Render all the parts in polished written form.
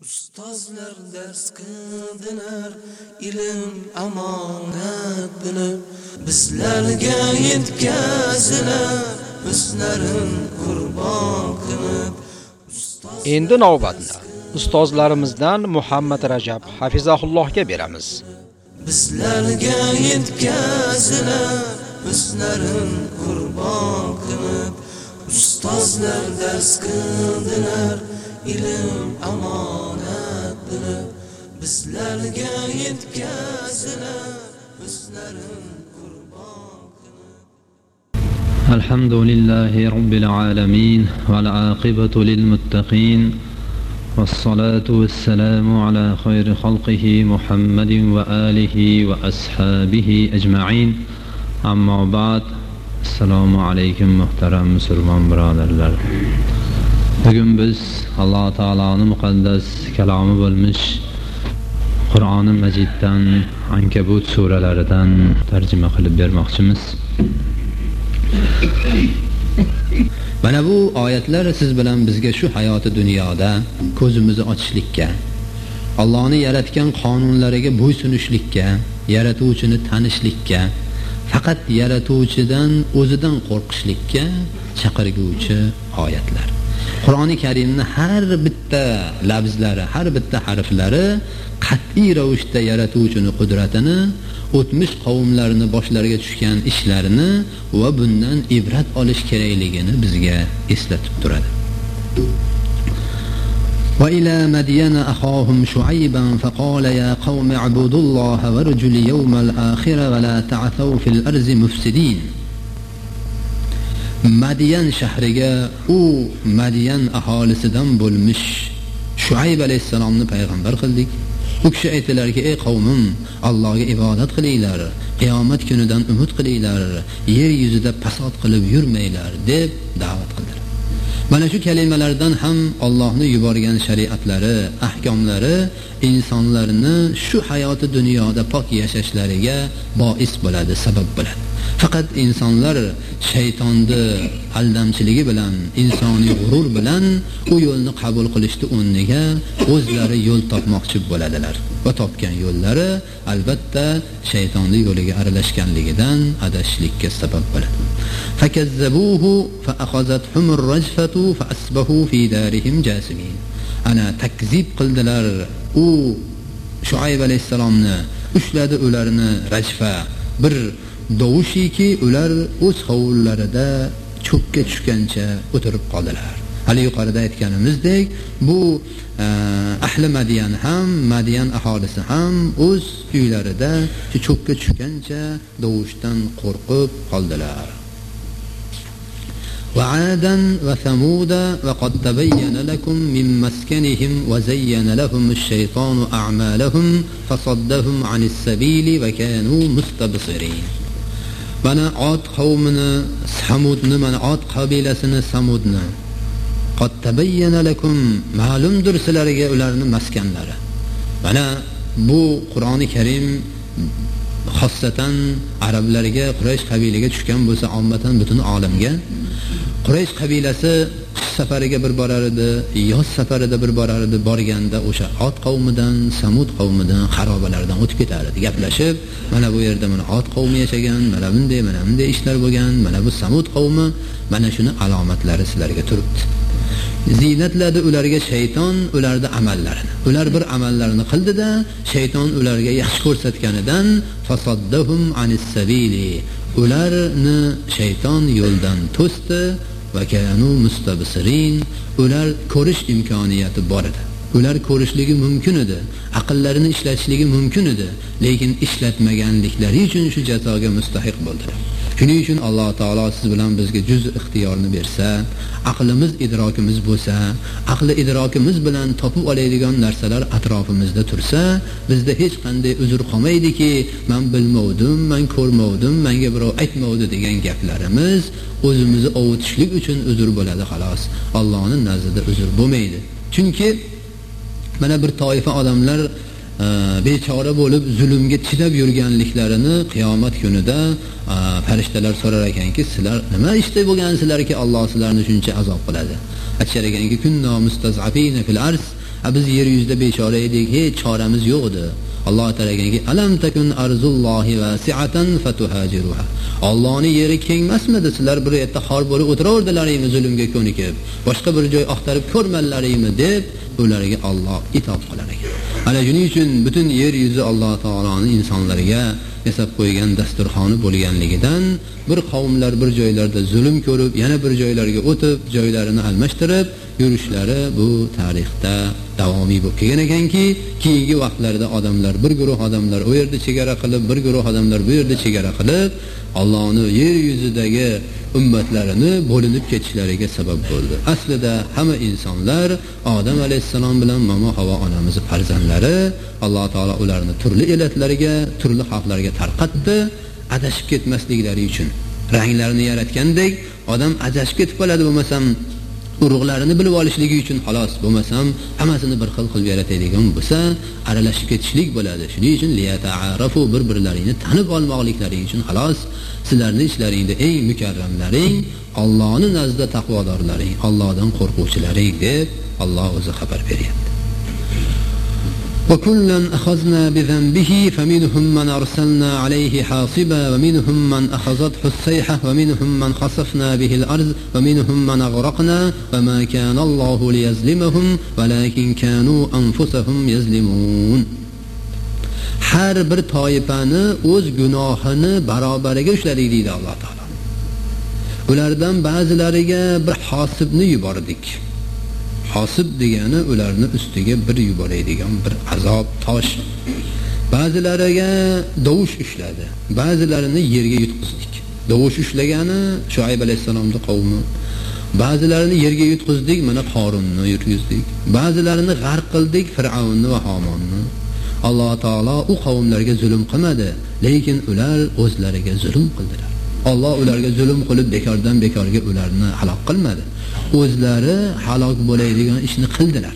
Ustozlar dars qildilar, ilm amonat bilib, bizlarga yetkazilar, o'zlarin qurbon qilib. Endi navbatni ustozlarimizdan Muhammad Rajab hafizahullohga beramiz. Bizlarga yetkazilar, o'zlarin qurbon qilib, ustozlar dars qildilar, ilm amonat bilib, bizlarga yetkazilar, o'zlarin qurbon qilib. Alhamdulillahi robbil alamin val aqibatu lil muttaqin was-salatu was-salamu ala khayri khalqihi Muhammadin va alihi va ashabihi ajma'in. Amma ba'd. Assalomu alaykum muhtaram musulmon birodarlar. Bugün biz Allah Teala'nın muqaddas kalomi bo'lmish Qur'oni Majiddan Ankabut suralaridan tarjima qilib bermoqchimiz. Mana bu oyatlar siz bilan bizga shu hayoti dunyoda ko'zimizni ochishlikka, Allohning yaratgan qonunlariga bo'ysunishlikka, yaratuvchini tanishlikka, faqat yaratuvchidan o'zidan qo'rqishlikka chaqirguvchi oyatlar. Qur'oni Karimni har bitta lafzlari, har bitta harflari qat'iy ravishda yaratuvchining qudratini, o'tmish qavmlarning boshlariga tushgan ishlarini va bundan ibrat olish kerakligini bizga eslatib turadi. Va ila Madyana akhahum Shu'ayban faqala ya qaumi ibudulloha warjul yawmal akhir va la ta'thaw fil ardi mufsidin. Madyan shahriga u Madyan aholisidan bo'lmish Shuayb alayhisalomni payg'ambar qildik. U kishi aytdilarki: "Ey qavmim, Allohga ibodat qilinglar, qiyomat kunidan umid qilinglar, yer yuzida fasod qilib yurmanglar" deb da'vat qildilar. Mana shu kalimalardan ham Allohning yuborgan shariatlari, ahkomlari insonlarni shu hayoti dunyoda pok yashashlariga bois bo'ladi, sabab bo'ladi. Faqat insonlar shaytonning aldamchiligi bilan, insoniy g'urur bilan u yo'lni qabul qilishni o'rniga o'zlari yo'l topmoqchi bo'ladilar. Va topgan yo'llari albatta shaytonning yo'liga aralashganligidan adashishlikka sabab bo'ladi. Fakazzabuhu fa akhazatuhum ar-rajfatu fa asbahu fi darihim jasimin. Ana takzib qildilar u Shuayb alayhisalomni, ushladi ularni rajfa, bir dovushiki ular o'z hovullarida cho'kka tushgancha o'tirib qoldilar. Hali yuqorida aytganimizdek, bu ahli Madyan ham, Madyan aholisi ham o'z uylarida cho'kka tushgancha dovushdan qo'rqib qoldilar. وعادا وثمودا وقد تبين لكم من مسكنهم وزين لهم الشيطان أعمالهم فصدهم عن السبيل وكانوا مستبصرين. Bana Ad qavmini, Samudni, mana Ad qabilasini, Samudni qad tabayyana lakum, ma'lumdir sizlarga ularning maskanlari. Mana bu Qur'oni Karim xossatan arablarga, Quraysh qabilaga tushgan bo'lsa, ommatan butun olamga. Quraysh qabilasi qish safariga bir borar edi, yoz safarida bir borar edi. Borganda o'sha Ad qavmidan, Samud qavmidan, xarobalardan o'tib ketar edi. Gaplashib, mana bu yerda mana Ad qavmi yashagan, mana bunday ishlar bo'lgan, mana bu Samud qavmi, mana shuni alomatlari sizlarga turibdi. Ziynatladi ularga shayton ularning amallarini. Ular bir amallarni qildida, shayton ularga yaxshi ko'rsatganidan fasaddahum anis sabili. Ularni shayton yo'ldan to'sdi va kanu mustabsirin. Ular ko'rish imkoniyati bor edi. Ular ko'rishligi mumkin edi, aqllarini ishlatishligi mumkin edi, lekin ishlatmaganliklari uchun shu jazoga mustahiq bo'ldilar. Shuning uchun Alloh taolo siz bilan bizga juz ixtiyorni bersa, aqlimiz, idrokimiz bo'lsa, aqli idrokimiz bilan topib oladigan narsalar atrofimizda tursa, bizda hech qanday uzr qolmaydiki, men bilmovdim, men ko'rmovdim, menga birov aytmovdi degan gaplarimiz o'zimizni ovutishlik uchun uzr bo'ladi xolos. Allohning nazdida uzr bo'lmaydi. Chunki mana bir toifa odamlar bechora bo'lib zulmga chidab yurganliklarini qiyomat kunida farishtalar so'rar ekanki, sizlar nima ishda bo'lgansizlarki Alloh sizlarni shuncha azob qiladi? Aytishar ekanki, kunno mustazafina fil ars, biz yer yuzida bechora edik, hech choramiz yo'q edi. Alloh taolo aytganki, alam takun arzullohi wasi'atan fatuhajiruha. Allohning yeri kengmasmidi? Sizlar bir yerda xor bo'lib o'tiraverdilaringmi zulmga ko'nikib? Boshqa bir joy axtarib ko'rmanlaringmi deb ularga Alloh itob qilar ekan. Ana shuning uchun butun yer yuzi Alloh taoloning insonlarga yasab qo'ygan dasturxoni bo'lganligidan bir qavmlar bir joylarda zulm ko'rib, yana bir joylarga o'tib, joylarini almashtirib yurishlari bu tarixda davomiy bo'lib kelgan ekanki, keyingi vaqtlarda odamlar bir guruh odamlar u yerda chegara qilib, bir guruh odamlar bu yerda chegara qilib, Allohning yer yuzidagi ummatlarini bo'linib ketishlariga sabab bo'ldi. Aslida hamma insonlar Odam alayhissalom bilan Momo Havo onamiz farzandlari, Alloh taolo ularni turli elatlarga, turli xalqlarga tarqatdi, adashib ketmasliklari uchun. Ranglarini yaratgandek, odam adashib ketib qoladi, bo'lmasam urug'larini bilib olishligi uchun xolos, bo'lmasam hammasini bir xil qilib yaratadigan bo'lsa, aralashib ketishlik bo'ladi. Shuning uchun liyata'arafu, bir-birlaringni tanib olmoqliklari uchun xolos, sizlarning ishlaringda eng mukarramlaring Allohning nazdida taqvodorlaring, Allohdan qo'rquvchilaring deb Alloh o'zi xabar beryapti. وَكُلًّا أَخَذْنَا بِذَنبِهِ فَمِنْهُمْ مَنْ أَرْسَلْنَا عَلَيْهِ حَاصِبًا وَمِنْهُمْ مَنْ أَخَذَتْهُ الصَّيْحَةُ وَمِنْهُمْ مَنْ خَسَفْنَا بِهِ الْأَرْضَ وَمِنْهُمْ مَنْ أَغْرَقْنَا وَمَا كَانَ اللَّهُ لِيَظْلِمَهُمْ وَلَكِنْ كَانُوا أَنفُسَهُمْ يَظْلِمُونَ. Har bir toifani o'z gunohini barobariga ushladik deydi Alloh taolo. Ulardan ba'zilariga bir hosibni yubordik. Hasib degani ularni ustiga bir yuboradigan bir azob tosh. Ba'zilariga dovush ushladi, ba'zilarini yerga yutqizdik. Dovush ushlagani Shuayb alayhisalomning qavmi. Ba'zilarini yerga yutqizdik, mana Qorunni yutqizdik. Ba'zilarini g'arq qildik, Fir'avnni va Homonni. Alloh taolo u qavmlarga zulm qilmadi, lekin ular o'zlariga zulm qildilar. Alloh ularga zulm qilib bekordan bekorga ularni halok qilmadi. O'zlari halok bo'ladigan ishni qildilar.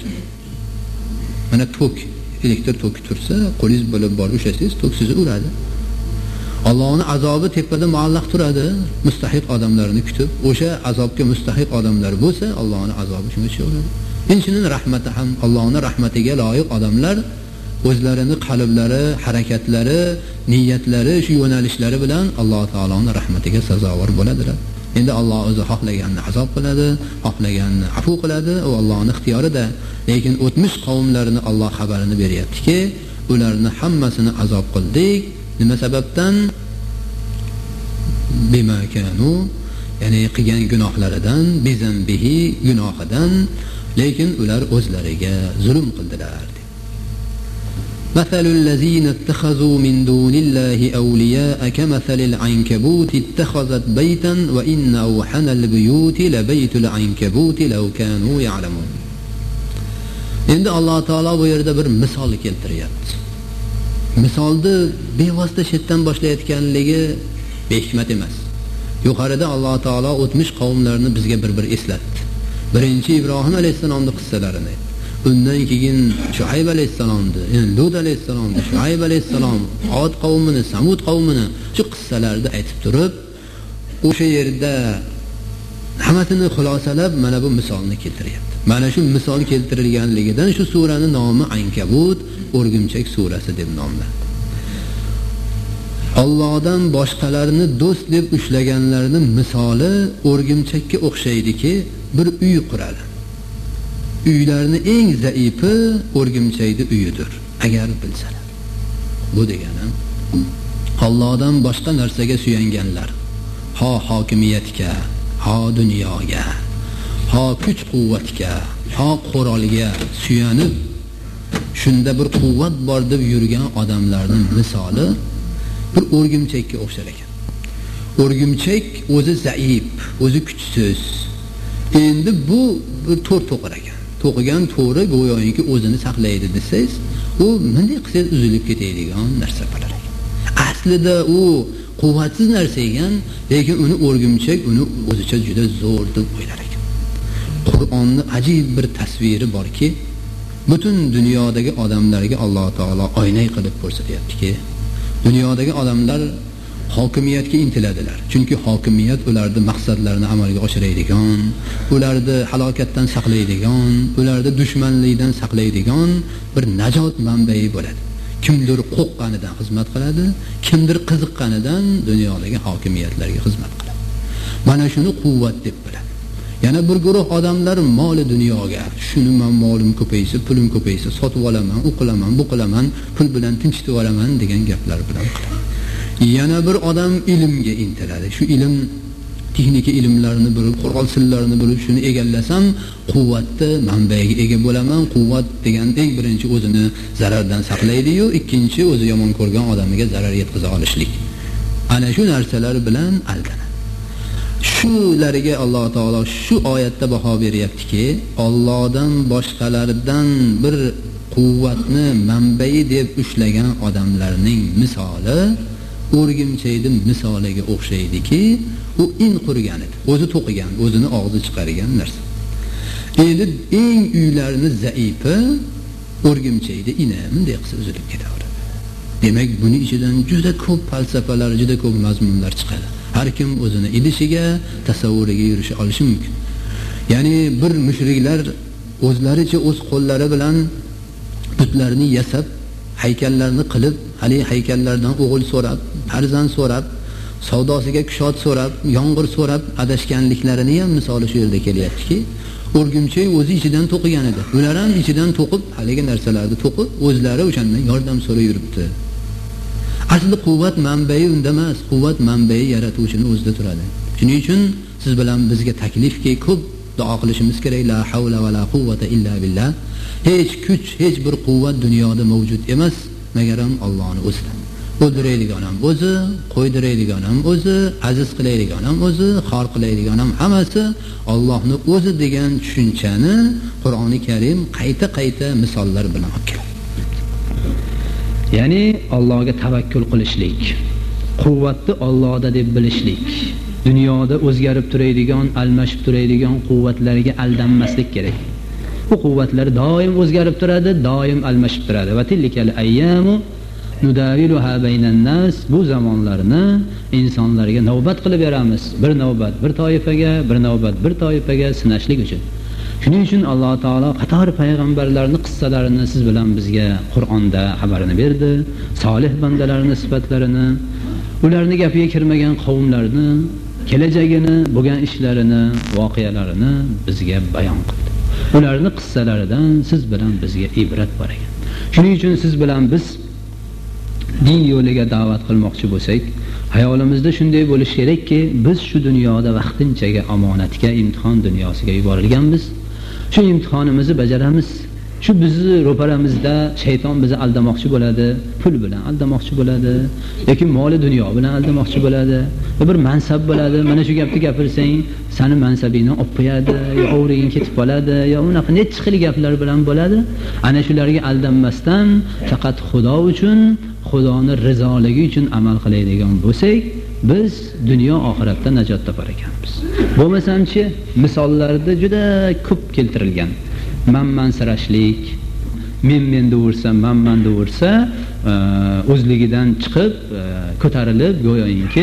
Mana tok, elektr toki tursa, qo'lingiz bilan borib ushlasangiz, tok sizni uradi. Allohning azobi tepada muallaq turadi, mustahiq odamlarni kutib, o'sha azobga mustahiq odamlar bo'lsa, Allohning azobi shunga tushaveradi. Inchining rahmati ham Allohning rahmatiga loyiq odamlar o'zlarini qalblari, harakatlari, niyatlari, shu yo'nalishlari bilan Alloh taoloning rahmatiga sazovor bo'ladilar. Endi Alloh o'zi xohlaganini azob qiladi, xohlaganini afu qiladi, u Allohning ixtiyorida. Lekin o'tmish qavmlarni Alloh xabarini beryaptiki, ularni hammasini azob qildik. Nima sababdan? Bima kanu, ya'ni qilgan gunohlaridan, bizanbihi, gunohidan, lekin ular o'zlariga zulm qildilar. مثل الذين اتخذوا من دون الله أولياء كمثل العنكبوت اتخذت بيتا وإن أوحن البيوت لبيت العنكبوت لو كانوا يعلمون. Endi Alloh taolo bu yerda bir misol keltiryapti. Misolni bevosita shetdan boshlayotganligi behikmat emas. Yuqorida Alloh taolo o'tmish qavmlarni bizga bir eslatdi. Birinchi Ibrohim alayhisolamning qissalarini, undan keyin Shuayb alayhisalomni, Lut alayhisalomni, Shuayb alayhisalom, Od qavmini, Samud qavmini shu qissalarda aytib turib, o'sha yerda hammasini xulosalab mana bu misolni keltiryapti. Mana shu misol keltirilganligidan shu suraning nomi Ankabut, o'rgimchak surasi deb nomlandi. Allohdan boshqalarni do'st deb ushlaganlarning misoli o'rgimchakka o'xshaydiki, bir uy quradi. Uylarni eng zaifi o'rgimchakning uyidir, agar bilsalar. Bu degani Allohdan boshqa narsaga suyanganlar, ha hokimiyatga, ha dunyoga, ha kuch-quvvatga, ha qurolga suyanib, shunda bir quvvat bor deb yurgan odamlarning misoli bir o'rgimchakka o'xshar ekan. O'rgimchak o'zi zaif, o'zi kuchsiz. Endi bu bir to'r to'qir ekan. To'qigan to'ri go'yoki o'zini saqlaydi desangiz, u bunday qilsa uzilib ketadigan narsa bo'lar ekan. Aslida u quvvatsiz narsa ekan, lekin uni o'rgimchak uni o'zicha juda zo'r deb o'ylar ekan. Qur'onning ajib bir tasviri borki, butun dunyodagi odamlarga Alloh taolo oyna qilib ko'rsatyaptiki, dunyodagi odamlar hokimiyatga intiladilar. Chunki hokimiyat ularning maqsadlarini amalga oshiradigan, ularni halokatdan saqlaydigan, ularni dushmanlikdan saqlaydigan bir najot manbai bo'ladi. Kimdir qo'rqqanidan xizmat qiladi, kimdir qiziqqanidan dunyodagi hokimiyatlarga xizmat qiladi. Mana shuni quvvat deb biladi. Yana bir guruh odamlar moli dunyoga, shuni men molim ko'paysa, pulim ko'paysa, sotib olaman, u qilaman, bu qilaman, pul bilan tinchitib olaman degan gaplar bilan qiladi. Yana bir odam ilmga intiladi. Shu ilm texnika ilmlarini bilib, qurol sillarini bilib, shuni egallasam, quvvatni manbaiga ega bo'laman. Quvvat degan eng birinchi o'zini zarardan saqlaydi-yu, ikkinchi o'zi yomon ko'rgan odamiga zarar yetkaza olishlik. Ana shu narsalar bilan aldanadi. Shularga Alloh taolo shu oyatda baho beryaptiki, Allohdan boshqalardan bir quvvatni manbai deb ushlagan odamlarning misoli o'rgimchayning misoliga o'xshaydiki, u in qurgan edi, o'zi to'qigan, o'zini og'zi chiqargan narsa. Endi eng uylarni zaifi o'rgimchayda inamday qilsa uzilib ketaveradi. Demak, buni ichidan juda ko'p falsafalar, juda ko'p mazmunlar chiqadi. Har kim o'zini idishiga, tasavvuriga yurisha olishi mumkin. Ya'ni bir mushriklar o'zlaricha o'z qo'llari bilan butlarni yasab, haykallarni qilib, hali haykallardan o'g'il so'rab, farzand so'rab, savdosiga kushot so'rab, yomg'ir so'rab adashganliklarini ham misoli shu yerda kelyaptiki, o'rgimchay o'zi ichidan to'qigan edi. Ular ham ichidan to'qib, haligi narsalarni to'qib, o'zlari o'shandan yordam so'rab yuribdi. Asli quvvat manbai unda emas, quvvat manbai yaratuvchini o'zida turadi. Shuning uchun siz bilan bizga taklifki, ko'p duo qilishimiz kerak. La havla va la quvvata illa billah. Hech kuch, hech bir quvvat dunyoda mavjud emas, magaram Allohning o'zida. O'ldiradigan ham o'zi, qo'ydiradigan ham o'zi, aziz qilaydigan ham o'zi, xor qilaydigan ham hammasi Allohning o'zi degan tushunchani Qur'oni Karim qayta-qayta misollar bilan olib keladi. Ya'ni Allohga tavakkul qilishlik, quvvatni Allohda deb bilishlik, dunyoda o'zgarib turadigan, almashib turadigan quvvatlarga aldanmaslik kerak. Bu quvvatlar doim o'zgarib turadi, doim almashib turadi. Va tilkal ayyamu nudaviluha baynan nas, bu zamonlarni insonlarga navbat qilib beramiz. Bir navbat bir toifaga, bir navbat bir toifaga sinashlik uchun. Shuning uchun Alloh taolo qator payg'ambarlarning qissalarini siz bilan bizga Qur'onda xabarini berdi. Solih bandalarning sifatlarini, ularning gapiga kirmagan qavmlarni, kelajagini, bo'lgan ishlarini, voqealarini bizga bayon qildi. Ularning qissalaridan siz bilan bizga ibrat bor ekan. Shuning uchun siz bilan biz din yo'liga da'vat qilmoqchi bo'lsak, hayolimizda shunday bo'lish kerakki, biz shu dunyoda vaqtinchaga omonatga, imtihon dunyosiga yuborilganmiz. Shu imtihonimizni bajaramiz. Shu bizni ro'paramizda shayton bizni aldamoqchi bo'ladi, pul bilan aldamoqchi bo'ladi, yoki moli dunyo bilan aldamoqchi bo'ladi, bir mansab bo'ladi. Mana shu gapni gapirsang, seni mansabingni olib qo'yadi, yo o'g'ring ketib qoladi, yo unaqa necha xil gaplar bilan bo'ladi. Ana shularga aldanmasdan faqat Xudo uchun, Xudoning rizoligi uchun amal qiladigan bo'lsak, biz dunyo oxiratda najot topar ekanmiz. Bo'lmasamchi, misollarda juda ko'p keltirilgan. Manmansirashlik, men deversa, man deversa, o'zligidan chiqib, ko'tarilib, go'yoki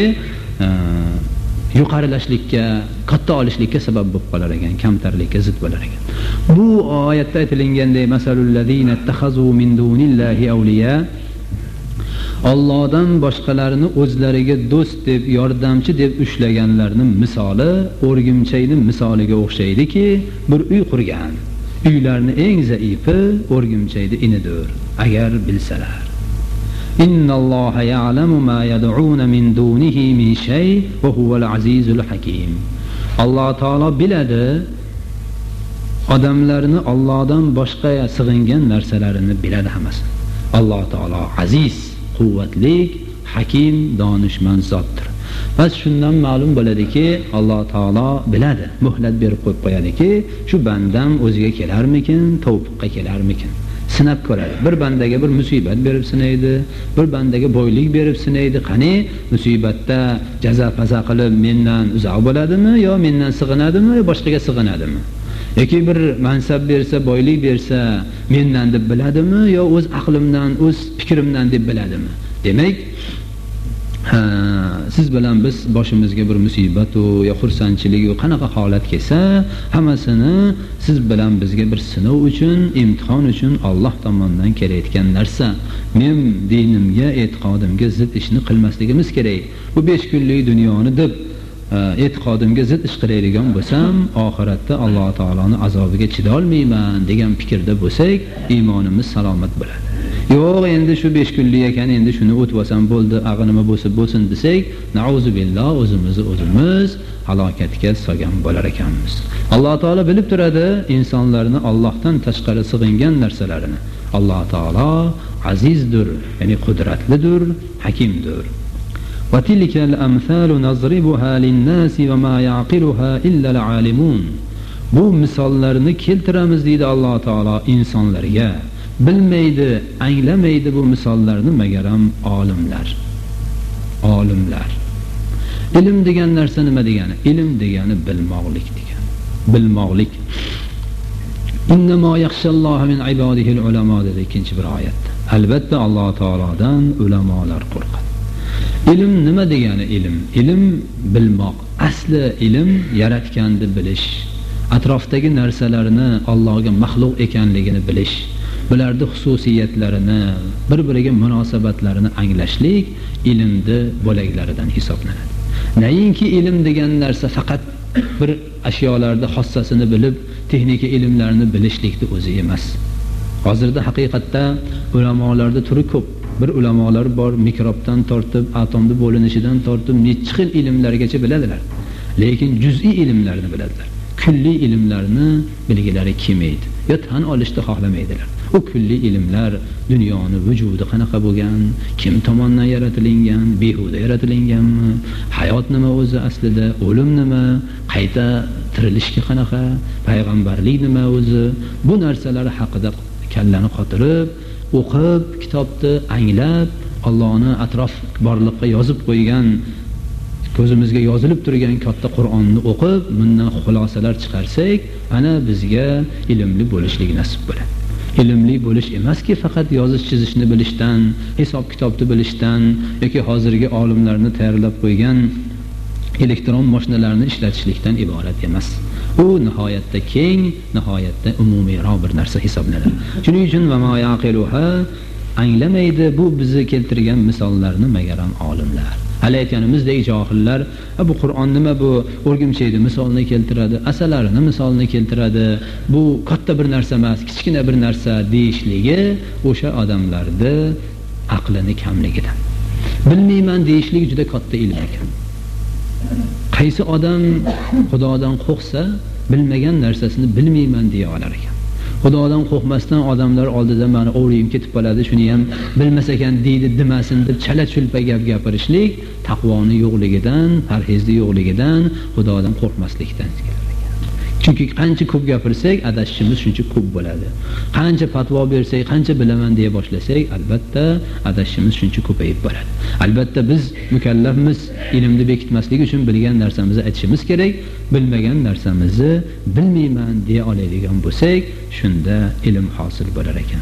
yuqorilashlikka, katta olishlikka sabab bo'lib qolar ekan, kamtarlikka zid bo'lar ekan. Bu oyatda aytilganday, masalul ladina takhazu min dunillahi awliya, Allohdan boshqalarini o'zlariga do'st deb, yordamchi deb ushlaganlarning misoli o'rgimchayning misoliga o'xshaydiki, bir uy qurgan. Uylarni eng zaifi o'rgimchaydi inidir, agar bilsalar. Innalloha ya'lamu ma yad'una min dunihi min shay va huval azizul hakim. Alloh taolo biladi odamlarni Allohdan boshqa sig'ingan narsalarini biladi hammasini. Alloh taolo aziz, quvvatli, hakim, donishmand zotdir. Bas shundan ma'lum bo'ladiki, Alloh taolo biladi, muhlat berib qo'yib qo'yadiki, shu bandam o'ziga kelarmikin, tavfiqqa kelarmikin. Sinab ko'radi. Bir bandaga bir musibat berib sinaydi, bir bandaga boylik berib sinaydi. Qani musibatda jaza-faza qilib mendan uzoq bo'ladimi yo mendan sig'inadimi yo boshqaga sig'inadimi? Yoki bir mansab bersa, boylik bersa mendan deb biladimi yo o'z aqlimdan, o'z fikrimdan deb biladimi? Demak, siz bilan biz boshimizga bir musibat yo xursandchilik yo qanaqa holat kelsa, hammasini siz bilan bizga bir sinov uchun, imtihon uchun Alloh tomonidan kelayotgan narsa. Men dinimga, e'tiqodimga zid ishni qilmasligimiz kerak. Bu 5 kunlik dunyoni deb e'tiqodimga zid ish qilaydigan bo'lsam, oxiratda Alloh taoloning azobiga chiday olmayman degan fikrda bo'lsak, iymonimiz salomat bo'ladi. Yo'q, endi shu 5 kunlik ekan, endi shuni o'tibsam bo'ldi, nima bo'lsa bo'lsin desak, nauzubillah, o'zimiz halokatga solgan bo'lar ekanmiz. Alloh taolo bilib turadi insonlarni Allohdan tashqari sig'ingan narsalarini. Alloh taolo azizdir, ya'ni qudratlidir, hakimdir. Va tilkal amsalu nazribuha lin-nasi va ma ya'qiluha illa al-alimun. Bu misollarni keltiramiz deydi Alloh taolo insonlarga. Bilmaydi, anglamaydi bu misollarni magaram olimlar. Ilm degan narsa nima degani? Ilm degani bilmoqlik degani. Bilmoqlik. Innama yaxshalloha min ibadihi al-ulama dedi ikinchi bir oyatda. Albatta Alloh taolodan ulamolar qo'rqadi. Ilm nima degani? Ilm bilmoq. Asli ilm yaratganni bilish, atrofdagi narsalarni Allohga maxluq ekanligini bilish, bularda xususiyatlarini, bir-biriga munosabatlarini anglashlik ilmni bo'laklaridan hisoblanadi. Nayinki ilm degan narsa faqat bir ashyolarda xossasini bilib, texnika ilmlarini bilishlikni o'zi emas. Hozirda haqiqatda ulamolarda turi ko'p. Bir ulamolar bor, mikrobdan tortib, atomni bo'linishidan tortib, necha xil ilmlargacha biladilar. Lekin juz'iy ilmlarni biladilar. Kulli ilmlarni bilgilari kelmaydi. Yo tan olishni xohlamaydilar. O kulli ilmlar dunyoni vujudi qanaqa bo'lgan, kim tomonidan yaratilgan, behuda yaratilinganmi, hayot nima o'zi aslida, o'lim nima, qayta tirilishga qanaqa, payg'ambarlik nima o'zi, bu narsalar haqida kallani qotirib, o'qib, kitobni anglab, Allohning atrof borliqqa yozib qo'ygan, ko'zimizga yozilib turgan katta Qur'onni o'qib, bundan xulosalar chiqarsak, ana bizga ilmli bo'lishlik nasib bo'ladi. Ilmli bo'lish emaski faqat yozish chizishni bilishdan, hisob kitobni bilishdan yoki hozirgi olimlarni tayyorlab qo'ygan elektron mashinalarni ishlatishlikdan iborat emas. U nihoyatda keng, nihoyatda umumiyroq bir narsa hisoblanadi. Shuning uchun va ma yaqiluha anglamaydi bu bizni keltirgan misollarni magaram olimlar. Hali aytganimizdek johillar, bu Qur'on nima, bu o'rgimchakni misolni keltiradi, asalarini misolni keltiradi, bu katta bir narsa emas, kichkina bir narsa deyishligi o'sha odamlarda aqlini kamligidan. Bilmayman deyishlik juda katta ilm ekan. Qaysi odam Xudodan qo'rqsa, bilmagan narsasini bilmayman deya olar ekan. Xudodan qo'rqmasdan odamlar oldida meni o'g'lim ketib qoladi, shuni ham bilmas ekan deydi, demasin deb chala-chulpa gap gapirishlik taqvoni yo'qligidan, parhezli yo'qligidan, Xudodan qo'rqmaslikdan kelar ekan. Chunki qancha ko'p gapirsak, adashishimiz shuncha ko'p bo'ladi. Qancha fatvo bersak, qancha bilaman deya boshlasak, albatta adashishimiz shuncha ko'payib boradi. Albatta biz mukallafmiz, ilmni bekitmaslik uchun bilgan narsamizni aytishimiz kerak, bilmagan narsamizni bilmayman deya oladigan bo'lsak, shunda ilm hosil bo'lar ekan.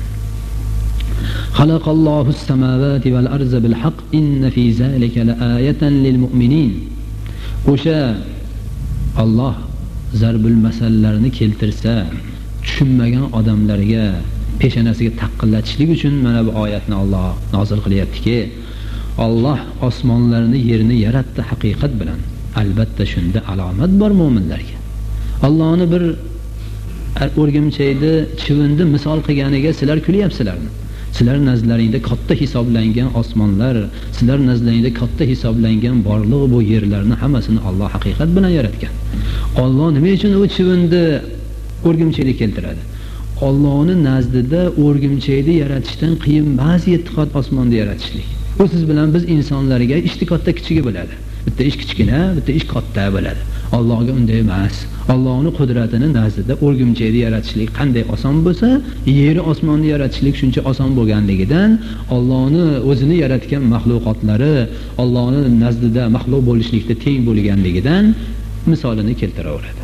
Xalaqallohu as-samawati val arza bil haqq inna fi zalika laayatan lil mu'minin. O'sha Alloh zarbul masallarni keltirsa, tushunmagan odamlarga peshanasiga taqillatishlik uchun mana bu oyatni Alloh nozil qilyaptiki, Alloh osmonlarni, yerni yaratdi haqiqat bilan. Albatta shunda alomat bor mu'minlarga. Allohni bir o'rgimchakni, chivindi misol qilganiga sizlar kulyapsizlarmi? Sizlar nazlaringda katta hisoblangan osmonlar, sizlar nazlaringda katta hisoblangan borliq bu yerlarni hammasini Alloh haqiqat bilan yaratgan. Alloh nima uchun u chivindi o'rgimchakni keltiradi? Allohning nazdida o'rgimchakni yaratishdan qiyin ba'zi e'tiqod osmonni yaratishlik. Bu siz bilan biz insonlarga ishti katta kichigi bo'ladi. Bitta ish kichkina, bitta ish katta bo'ladi. Allohga unday emas. Allohning qudratini nazdida o'rgimchakni yaratishlik qanday oson bo'lsa, yer osmonni yaratishlik shuncha oson bo'lganligidan, Allohning o'zini yaratgan mahluqotlari Allohning nazdida maxluq bo'lishlikda teng bo'lganligidan misolini keltiraveradi. U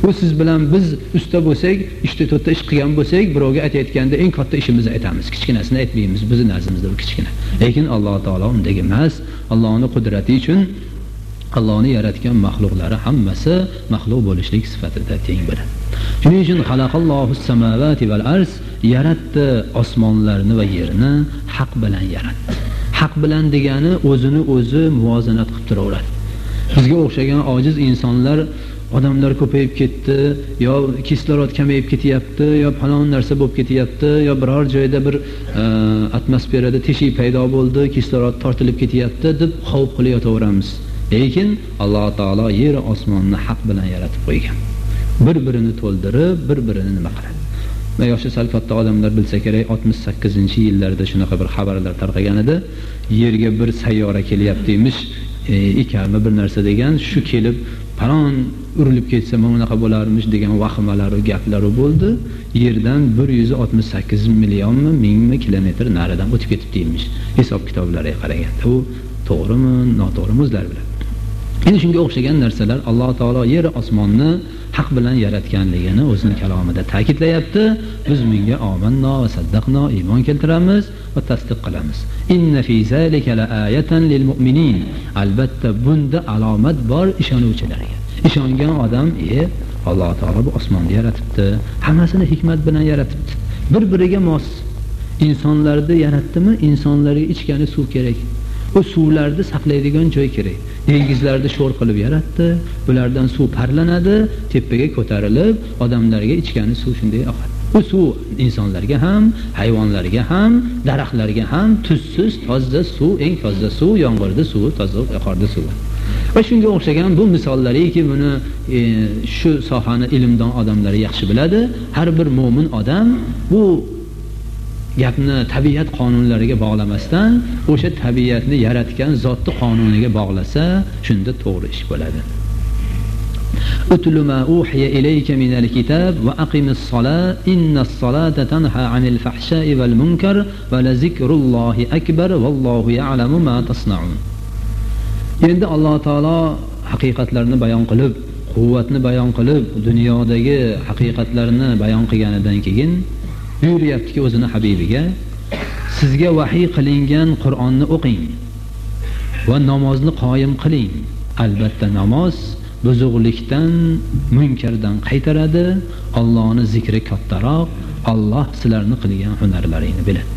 Bu siz bilan biz usta bo'lsak, ishda to'rtta ish qilgan bo'lsak, birovga aytayotganda eng katta ishimizni aytamiz, kichkinasini aytmaymiz. Bizning nazdimizda bu kichkina. Lekin Alloh taolo undek emas. Allohning qudrati uchun Allohning yaratgan mahluqlari hammasi mahluq bo'lishlik sifatida teng bo'ladi. Shuning uchun xalaqallohus samawati val ars, yaratdi osmonlarni va yerni haq bilan yaratdi. Haq bilan degani o'zini o'zi muvozanat qilib turaveradi. Bizga o'xshagan ojiz insonlar, odamlar ko'payib ketdi, yo kislorod kamayib ketyapti, yo falon narsa bo'lib ketyapti, yo biror joyda bir atmosferada teshik paydo bo'ldi, kislorod tortilib ketyapti deb xavf qilayotaveramiz. Lekin Alloh taolo yer osmonni haq bilan yaratib qo'ygan. Bir-birini to'ldirib, bir-birini nima qiladi. Va yoshi sal katta odamlar bilsa kerak, 68-yillarda shunaqa bir xabarlar tarqagan edi. Yerga bir sayyora kelyapti emish, ekanmi bir narsa degan, shu kelib falon urilib ketsa mana bunaqa bo'larmish degan vahimalar va gaplar bo'ldi. Yerdan 168 millionmi, mingmi kilometr naridan o'tib ketib deyilmish. Hisob kitoblariga qaraganda u to'g'rimi, noto'g'rimi o'zlari biladi. Endi shunga o'xshagan narsalar Alloh taolo yer osmonni haq bilan yaratganligini o'zining kalomida ta'kidlayapti. Biz bunga omanno va saddaqno, iymon keltiramiz va tasdiq qilamiz. Inna fi zalika laayatan lil mu'minin. Albatta bunda alomat bor ishonuvchilarga. Ishongan odam, Alloh taolo bu osmonni yaratibdi, hammasini hikmat bilan yaratibdi. Bir-biriga mos. Insonlarni yaratdimi? Insonlarga ichgani suv kerak. O suvlarni saqlaydigan joy kerak. Dengizlarni sho'r qilib yaratdi. Bulardan suv parlanadi, tepaga ko'tarilib, odamlarga ichgani suv shunday oqadi. Bu suv insonlarga ham, hayvonlarga ham, daraxtlarga ham tuzsiz, toza suv, eng toza suv, yomg'irda suvi, toza qorda suvi. Va shunga o'xshagan bu misollariki buni shu sohani ilmdon odamlar yaxshi biladi. Har bir mo'min odam bu gapni tabiat qonunlariga bog'lamasdan o'sha tabiatni yaratgan zotning qonuniga bog'lasa, shunda to'g'ri ish bo'ladi. Utlu ma uhiya ilayka minal kitab va aqimis solat innas solata tanha anil fahsha'i val munkar va la zikrullohi akbar vallohu ya'lamu ma tasna'un. Endi Alloh taolo haqiqatlarni bayon qilib, quvvatni bayon qilib, dunyodagi haqiqatlarni bayon qilganidan keyin buyuryaptiki o'zini habibiga, sizga vahiy qilingan Qur'onni o'qing va namozni qoyim qiling. Albatta namoz buzuqlikdan, munkardan qaytaradi. Allohning zikri kattaroq, Alloh sizlarni qilgan hunarlaringni biladi.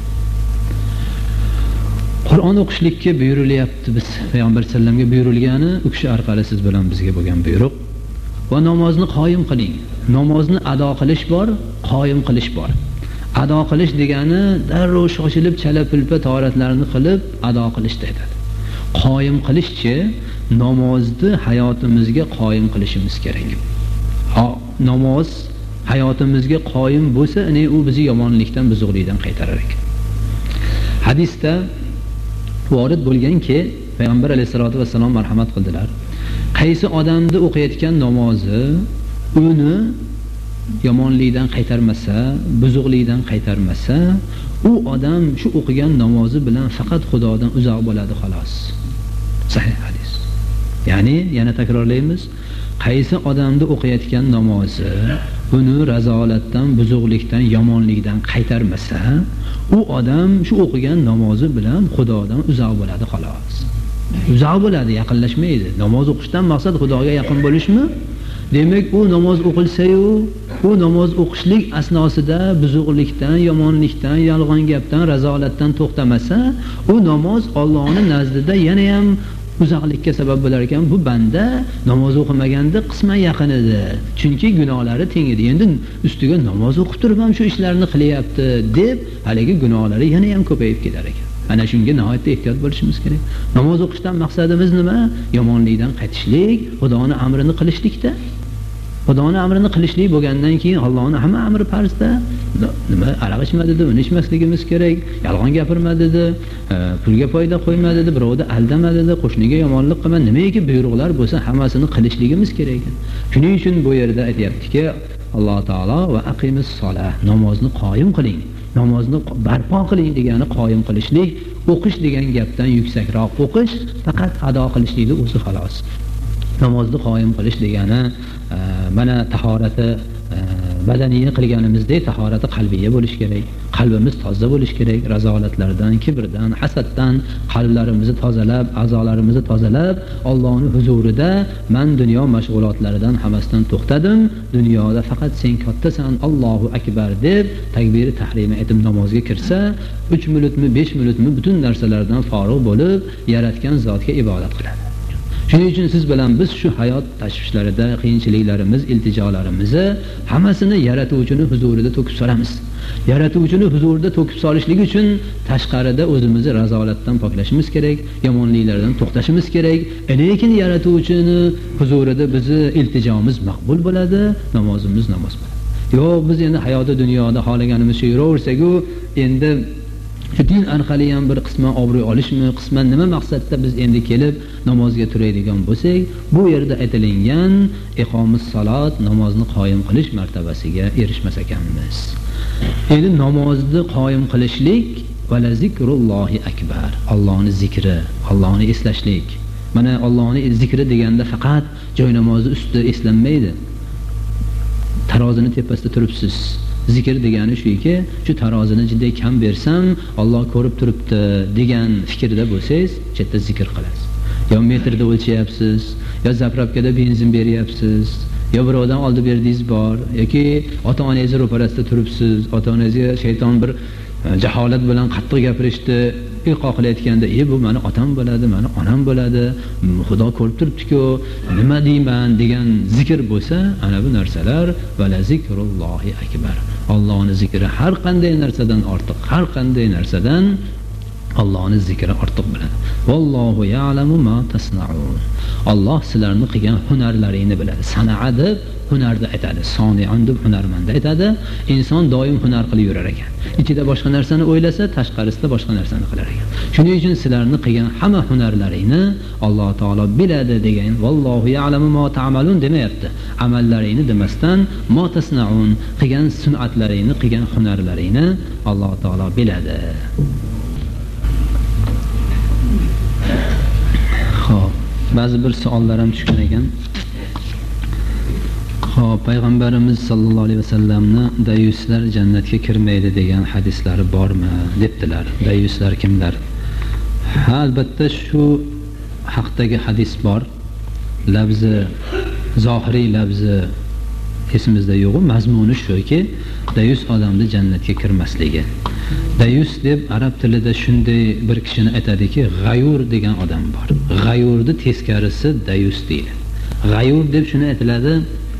Qur'on o'qishlikka buyurilyapti. Biz payg'ambar sallamga buyurilgani u kishi orqali siz bilan bizga bo'lgan buyruq. Va namozni qoyim qiling. Namozni ado qilish bor, qoyim qilish bor. Ado qilish degani darrov shoshilib chala-pulpa tahoratlarni qilib ado qilish dedi. Qoyim qilishchi namozni hayotimizga qoyim qilishimiz kerak. Namoz hayotimizga qoyim bo'lsa, u bizni yomonlikdan, buzuqlikdan qaytarar ekan. Hadisda vorid bo'lganki, payg'ambar alayhisolatu vasallam marhamat qildilar. Qaysi odamni o'qiyotgan namozi uni yomonlikdan qaytarmasa, buzuqlikdan qaytarmasa, u odam shu o'qigan namozi bilan faqat Xudodan uzoq bo'ladi xolos. Sahih hadis. Ya'ni yana takrorlaymiz, qaysi odamni o'qiyotgan namozi uni razolatdan, buzuqlikdan, yomonlikdan qaytarmasa, u odam shu o'qigan namozi bilan Xudodan uzoq bo'ladi xolos. Uzoq bo'ladi, yaqinlashmaydi. Namoz o'qishdan maqsad Xudoga yaqin bo'lishmi? Demak, u namoz o'qilsa-yu, u namoz o'qishlik asnosida buzuqlikdan, yomonlikdan, yolg'on gapdan, razolatdan to'xtamasa, u namoz Allohning nazdida yana ham uzoqlikka sabab bo'lar ekan. Bu banda namoz o'qimaganda qisman yaqin edi. Chunki gunohlari teng edi. Endi ustiga namoz o'qib turib ham shu ishlarni qilyapti deb, haligi gunohlari yana ham ko'payib ketar ekan. Ana shunga nihoyatda ehtiyot bo'lishimiz kerak. Namoz o'qishdan maqsadimiz nima? Yomonlikdan qaytishlik, Xudoning amrini qilishlikda. Xudoning amrini qilishlik bo'lgandan keyin Allohning hamma amri farzda. Nima aroq ichma dedi, uni ichmasligimiz kerak, yolg'on gapirma dedi, pulga foyda qo'yma dedi, birovni aldama dedi, qo'shniga yomonlik qilma, nimaiki buyruqlar bo'lsa hammasini qilishligimiz kerak ekan. Shuning uchun bu yerda aytayaptiki, Alloh taolo va aqimis solah, namozni qoyim qiling. Namozni barpo qiling degani qoyim qilishlik, o'qish degan gapdan yuksakroq o'qish, faqat ado qilishlikni o'zi xolos. namozni qoyim qilish degani mana tahorati badaniy qilganimizdek tahorati qalbiy bo'lish kerak. Qalbimiz toza bo'lish kerak, razolatlardan, kibrdan, hasaddan qalblarimizni tozalab, a'zolarimizni tozalab, Allohning huzurida men dunyo mashg'ulotlaridan hamasdan to'xtadim. Dunyoda faqat sen kattasan, Allohu akbar deb takbir tahrima aytib namozga kirsa, 3 minutmi, 5 minutmi butun narsalardan forig' bo'lib, yaratgan zotga ibodat qiladi. Shuning uchun siz bilan biz shu hayot tashvishlarida, qiyinchiliklarimiz, iltijolarimizni hammasini yaratuvchining huzurida to'kib solamiz. Yaratuvchining huzurida to'kib solishlik uchun tashqarida o'zimizni razolatdan poklashimiz kerak, yomonliklardan to'xtashimiz kerak. Lekin yaratuvchining huzurida bizni iltijomiz maqbul bo'ladi, namozimiz namoz bo'ladi. Yo'q, biz endi hayotda dunyoda xohlaganimizcha yuraversak-ku, endi shu din orqali ham bir qisman obro' olishmi, qisman nima maqsadda biz endi kelib namozga turadigan bo'lsak, bu yerda aytilingan iqomus salat, namozni qoyim qilish martabasiga erishmas ekanmiz. Endi namozni qoyim qilishlik va la zikrullohi akbar, Allohning zikri, Allohni eslashlik. Mana Allohning zikri deganda faqat joy namozi ustida eslanmaydi. Tarozini tepasida turibsiz. Zikr degani shuki, shu tarozini juda kam bersam, Alloh ko'rib turibdi degan fikrda bo'lsangiz, chetda zikr qilasiz. Yo metrda o'lchayapsiz, yo zapravkada benzin beryapsiz, yo birovdan oldi berdingiz bor, yoki ota-onangiz ro'parasida turibsiz, ota-onangizga shayton bir jaholat bilan qattiq gapirishdi, qoqilayotganda, bu meni otam bo'ladi, meni onam bo'ladi, Xudo ko'rib turibdi-ku, nima deyman degan zikr bo'lsa, ana bu narsalar va la zikrullohi akbar. Allohning zikri har qanday narsadan ortiq, har qanday narsadan Allohning zikri ortiq bo'ladi. Vallohu ya'lamu ma tasna'un. Alloh sizlarning qilgan hunarlaringizni biladi. Sana'a deb hunarda aytadi, soni'un deb hunarmanda aytadi. Inson doim hunar qilib yurar ekan. Ichida boshqa narsani o'ylasa, tashqarisida boshqa narsani qilar ekan. Shuning uchun sizlarning qilgan hamma hunarlaringni Alloh taolo biladi degan. Vallohu ya'lamu ma ta'malun demayapti. Amallaringni demasdan ma tasna'un, qilgan sun'atlaringni, qilgan hunarlaringni Alloh taolo biladi. Ba'zi bir savollar ham tushgan ekan. Xo'p, payg'ambarimiz sollallohu alayhi vasallamni dayuslar jannatga kirmaydi degan hadislari bormi debdilar. Dayuslar kimlar? Ha, albatta shu haqdagi hadis bor. Lafzi, zohiriy lafzi esimizda yo'q, mazmuni shuki, dayus odamni jannatga kirmasligi. Dayus deb arab tilida shunday bir kishini aytadiki, g'ayur degan odam bor. G'ayurni teskarisi dayus deyiladi. G'ayur deb shuni aytiladi.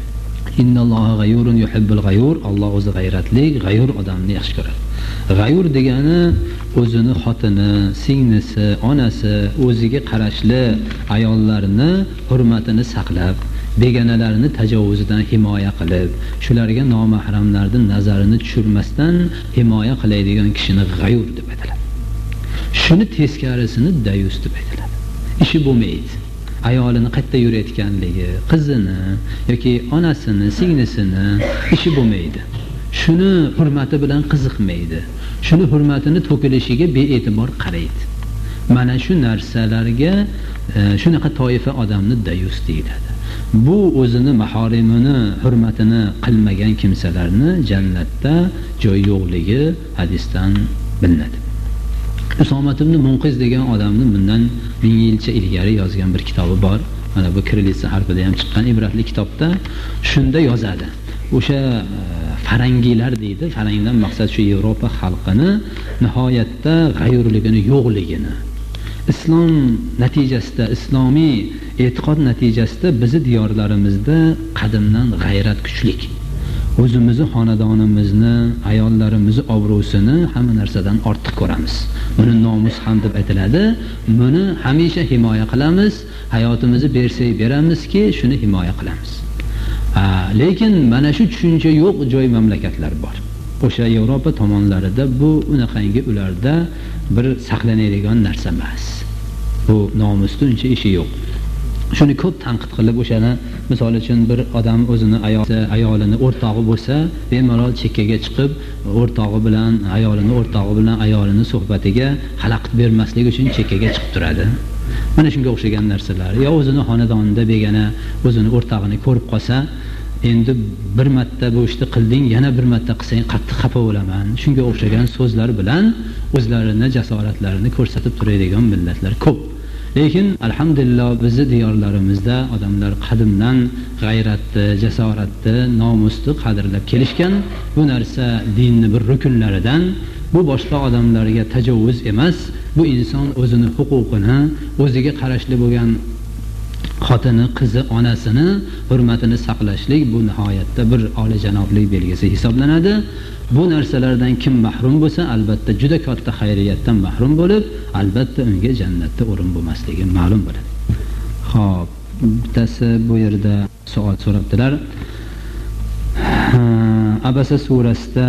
Innalloha g'ayurun yuhibbul g'ayur. Alloh o'zi g'ayratli, g'ayur odamni yaxshi ko'radi. G'ayur degani o'zini xotini, singlisi, onasi, o'ziga qarashli ayollarni hurmatini saqlab, begonalarni tajovuzidan himoya qilib, shularga nomahramlarning nazarini tushirmasdan himoya qiladigan kishini g'ayur deb aytiladi. Shuni teskarisini dayus deb aytiladi. Ishi bo'lmaydi. Ayolini qayerda yurayotganligi, qizini yoki onasini, singlisini ishi bo'lmaydi. Shuni hurmati bilan qiziqmaydi. Shuni hurmatini to'kilishiga bee'tibor qaraydi. Mana shu narsalarga shunaqa toifa odamni dayus deyiladi. Bu o'zini mahorimini, hurmatini qilmagan kimsalarni jannatda joy yo'qligi hadisdan bilinadi. Usomat ibn Munqiz degan odamning bundan 1000 yilcha ilgari yozgan bir kitobi bor. Mana bu kirillitsa harfida ham chiqqan ibratli kitobda shunda yozadi. O'sha farangiylar deydi. Farangdan maqsad shu Yevropa xalqini nihoyatda g'ayurligini, yo'qligini. Islom natijasida, islomiy e'tiqod natijasida bizi diyorlarimizda qadimdan g'ayrat kuchlik. O'zimizni, xonadonimizni, ayollarimizni obro'sini hamma narsadan ortiq ko'ramiz. Buni nomus ham deb aytiladi. Buni hamisha himoya qilamiz. Hayotimizni bersak beramizki, shuni himoya qilamiz. Lekin mana shu tushuncha yo'q joy mamlakatlar bor. O'sha Yevropa tomonlarida bu unaqangi ularda bir saqlanadigan narsa emas. Bu nomusda uncha ishi yo'q. Shuni ko'p tanqid qilib o'shani, misol uchun bir odam o'zini ayolini o'rtog'i bo'lsa, bemalol chekkaga chiqib, o'rtog'i bilan ayolini suhbatiga xalaqit bermaslik uchun chekkaga chiqib turadi. Mana shunga o'xshagan narsalar. Yo o'zini xonadonida begona o'zini o'rtog'ini ko'rib qolsa, endi bir marta bu ishni qilding, yana bir marta qilsang qattiq xafa bo'laman. Shunga o'xshagan so'zlar bilan o'zlarini jasoratlarini ko'rsatib turadigan millatlar ko'p. Lekin alhamdulillah bizning diyorlarimizda odamlar qadimdan g'ayratni, jasoratni, nomusni qadrlab kelishgan. Bu narsa dinning bir rukunlaridan. Bu boshqa odamlarga tajovuz emas. Bu inson o'zini huquqini, o'ziga qarashli bo'lgan xotini, qizi, onasini hurmatini saqlashlik bu nihoyatda bir olijanoblik belgisi hisoblanadi. Bu narsalardan kim mahrum bo'lsa, albatta juda katta xayriyatdan mahrum bo'lib, albatta unga jannatda o'rin bo'lmasligi ma'lum bo'ladi. Xo'p, bittasi bu yerda savol so'rabdilar. Abasa surasida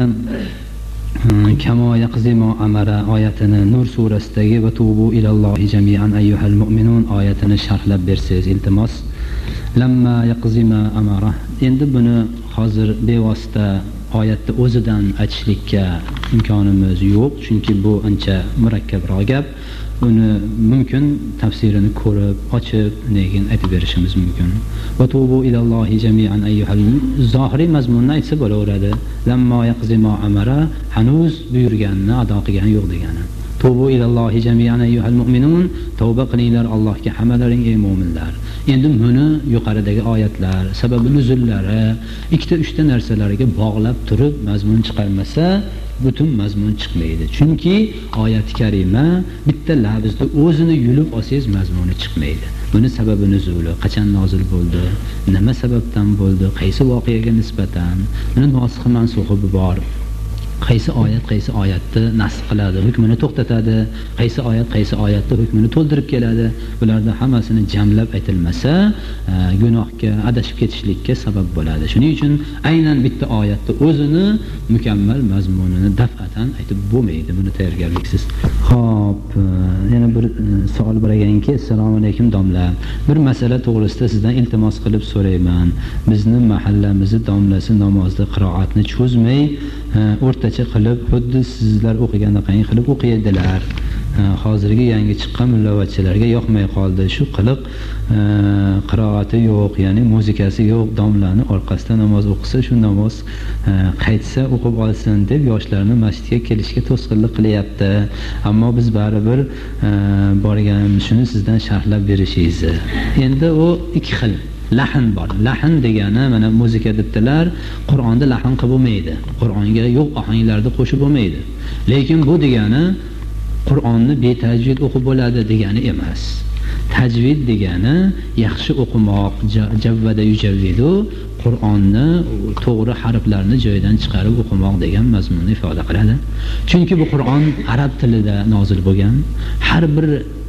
Kamo yaqzimo amara oyatini Nur surasidagi va tubu ilallohi jami'an ayyuhal mu'minun oyatini sharhlab bersangiz iltimos. Lamma yaqzima amara. Endi buni hozir bevosita oyatni o'zidan aytishlikka imkonimiz yo'q, chunki bu ancha murakkabroq gap. Uni mumkin tafsirini ko'rib, ochib, lekin aytib berishimiz mumkin. Va tubu ilallohi jami'an ayyuhal zohiriy mazmunni aytsa bo'laveradi. Lamma yaqzimo amara hanuz buyurganni ado qilgani yo'q degani. Tubu ilallohi jami'an ayyuhal mu'minun, tavba qilinglar Allohga hammalaring ey mu'minlar. Endi buni yuqoridagi oyatlar, sababi nuzullari, ikkita uchta narsalarga bog'lab turib mazmun chiqarmasa, butun mazmun chiqmaydi. Chunki oyat-i karima bitta lafzda o'zini yulib olsangiz mazmuni chiqmaydi. Buni sababi nuzuli, qachon nozil bo'ldi, nima sababdan bo'ldi, qaysi voqeaga nisbatan, buni nosikh mansuhi bor. Qaysi oyatni nasx qiladi, hukmini to'xtatadi, qaysi oyatni hukmini to'ldirib keladi. Bularning hammasini jamlab aytilmasa, gunohga, adashib ketishlikka sabab bo'ladi. Shuning uchun aynan bitta oyatni o'zini mukammal mazmunini daf'atan aytib bo'lmaydi. Buni tayyorgarliksiz. Xo'p, yana bir savol bor ekanki, assalomu alaykum domla. Bir masala to'g'risida sizdan iltimos qilib so'rayman. Bizning mahallamizning domlasi namozda qiroatni cho'zmay, o'rtacha qilib, xuddi sizlar o'qigandaqa qilib o'qiydilar. Hozirgi yangi chiqqan mullavachchalarga yoqmay qoldi. Shu qiliq qiroati yo'q, ya'ni muzikasi yo'q domlani orqasida namoz o'qisa, shu namoz qaytsa o'qib olsin deb yoshlarni masjidga kelishga to'sqinlik qilyapti. Ammo biz baribir borganimiz shuni sizdan sharhlab berishingizni. Endi u ikki xil lahn bor. Lahn degani mana muzika debdilar. Qur'onda lahn qilib bo'lmaydi. Qur'onga yo'q ohanglarda qo'shib bo'lmaydi. Lekin bu degani Qur'onni betajvid o'qib bo'ladi degani emas. Tajvid degani yaxshi o'qimoq, javvada yujavvidu, Qur'onni to'g'ri harflarni joyidan chiqarib o'qimoq degan mazmunni ifoda qiladi. Chunki bu Qur'on arab tilida nozil bo'lgan. Har bir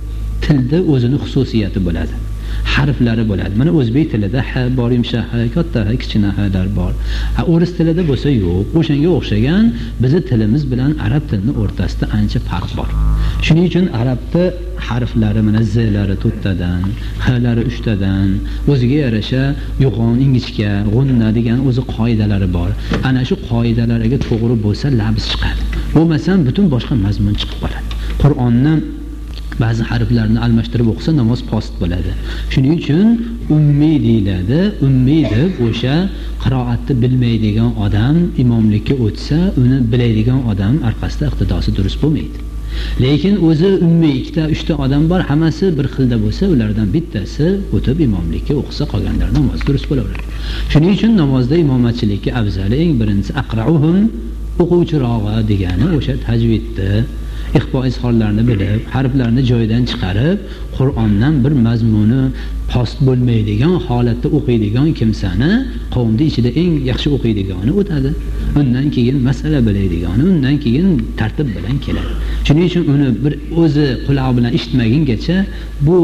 tilda o'zining xususiyati bo'ladi. Harflari bo'ladi. Mana o'zbek tilida ha bor, yumshoq ha, katta ha, kichkina halar bor. O'ris tilida bo'lsa yo'q. O'shanga o'xshagan bizning tilimiz bilan arab tilining o'rtasida ancha farq bor. Shuning uchun arabda harflari mana zlari 4 tadan, halari 3 tadan, o'ziga yarasha yo'g'on, ingichka, g'unna degan o'zi qoidalari bor. Ana shu qoidalariga to'g'ri bo'lsa labz chiqadi. Bo'lmasam butun boshqa mazmun chiqib qoladi. Qur'onni ba'zi harflarni almashtirib o'qisa namoz post bo'ladi. Shuning uchun ummiy deyiladi. Ummiy deb o'sha qiroatni bilmaydigan odam imomlikka o'tsa, uni biladigan odam orqasida iqtidosi durust bo'lmaydi. Lekin o'zi ummiy 2-3 ta odam bor, hammasi bir xilda bo'lsa, ulardan bittasi o'tib imomlikka o'qisa, qolganlar namoz durust bo'laveradi. Shuning uchun namozda imomatchilikka afzali eng birinchisi aqra'uhum, o'quvchirog'i degani o'sha tajvidni ixbo izhorlarni bilib, harflarni joyidan chiqarib, Qur'ondan bir mazmuni post bo'lmaydigan holatda o'qiydigan kimsani qavmning ichida eng yaxshi o'qiydigani o'tadi. Undan keyin masala biladigan, undan keyin tartib bilan keladi. Shuning uchun uni bir o'zi quloq bilan eshitmagungacha bu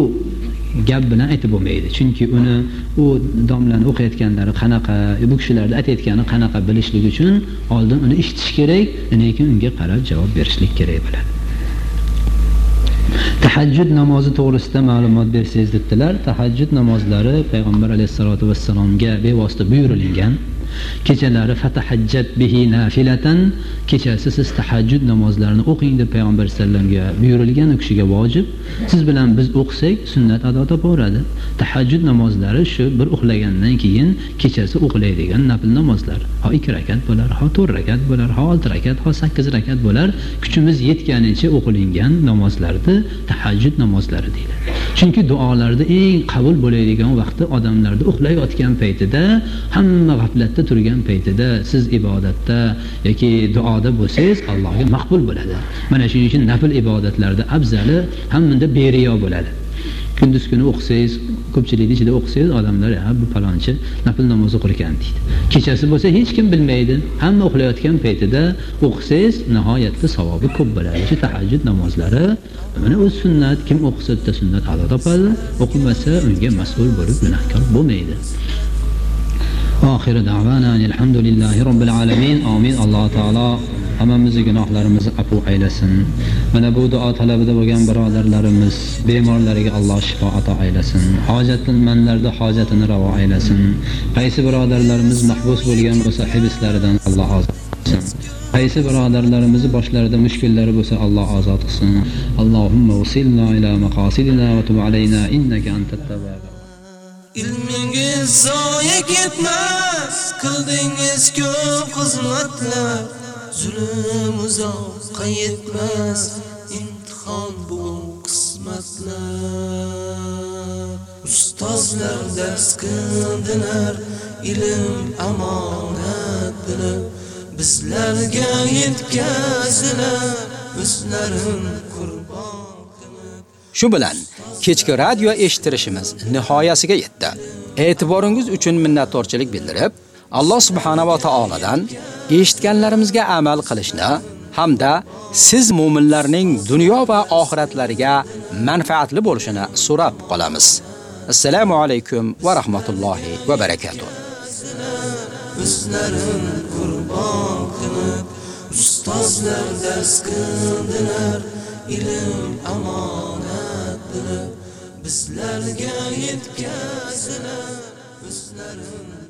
gap bilan aytib bo'lmaydi. Chunki uni u domlani o'qiyotganlari qanaqa, bu kishilarning aytayotgani qanaqa bilishlik uchun oldin uni eshitish kerak, lekin unga qarab javob berishlik kerak bo'ladi. Tahajjud namozi to'g'risida ma'lumot bersangiz debdilar. Tahajjud namozlari payg'ambar alayhisolatu vassalomga bevosita buyurilgan. Kechalari fatahajjat bihi nafilatan, kechasi siz tahajjud namozlarini o'qing deb payg'ambar sallamga buyurilgan, u kishiga vojib. Siz bilan biz o'qisak sunnat ado topaveradi. Tahajjud namozlari shu bir uxlagandan keyin kechasi o'qilaydigan nafil namozlar. Ha 2 rakat bo'lar, ha 4 rakat bo'lar, ha 6 rakat, ha 8 rakat bo'lar. Kuchimiz yetganicha o'qilingan namozlarni tahajjud namozlari deyiladi. Chunki duolarda eng qabul bo'ladigan vaqti odamlarda uxlayotgan paytida, hamma g'aflatda turgan paytida siz ibodatda yoki duoda bo'lsangiz, Allohga maqbul bo'ladi. Mana shuning uchun nafil ibodatlarda afzali hammanda beriyo bo'ladi. Kunduz kuni o'qisangiz, ko'pchilikning ichida o'qisangiz, odamlar "Ha, bu falonchi nafil namoz o'qir ekan" deydi. Kechasi bo'lsa hech kim bilmaydi. Hamma uxlayotgan paytida o'qisangiz, nihoyatda savobi ko'p bo'ladi. Shu tahajjud namozlari mana o'z sunnat, kim o'qisa da sunnat ado topadi, o'qimasa unga mas'ul bo'lib gunohkor bo'lmaydi. Oxiri da'vana alhamdulillahi robbil alamin. Amin. Alloh taolo hammamizni gunohlarimizni afv aylasin. Mana bu duo talabida bo'lgan birodarlarimiz bemorlariga Alloh shifo ato aylasin. Hojatmandlarga hojatini ravo aylasin. Qaysi birodarlarimiz mahbus bo'lgan bo'lsa, hibislaridan Alloh ozod qilsin. Qaysi birodarlarimiz boshlarida mushkullari bo'lsa, Alloh ozod qilsin. Allohumma usilna ila maqasidina va tub alayna innaka antat tawwab. Ilmingiz zoya ketmas, qildingiz ko'p xizmatlar. Zulm uzoqqa yetmas, imtihon bu qismatlar. Ustozlar dars qildilar, ilm amonat bilib, bizlarga yetkazdilar, o'zlarin qurbon qilib. Shu bilan kechki radio eshittirishimiz nihoyasiga yetdi. E'tiboringiz uchun minnatdorchilik bildirib, Alloh subhanahu va taoladan eshitganlarimizga amal qilishni hamda siz mu'minlarning dunyo va oxiratlariga manfaatli bo'lishini so'rab qolamiz. Assalomu alaykum va rahmatullohi va barakatuh. O'zlarin qurbon qilib, ustozlar dars qildilar, ilm amonat bilib, bizlarga yetkazdilar, o'zlarin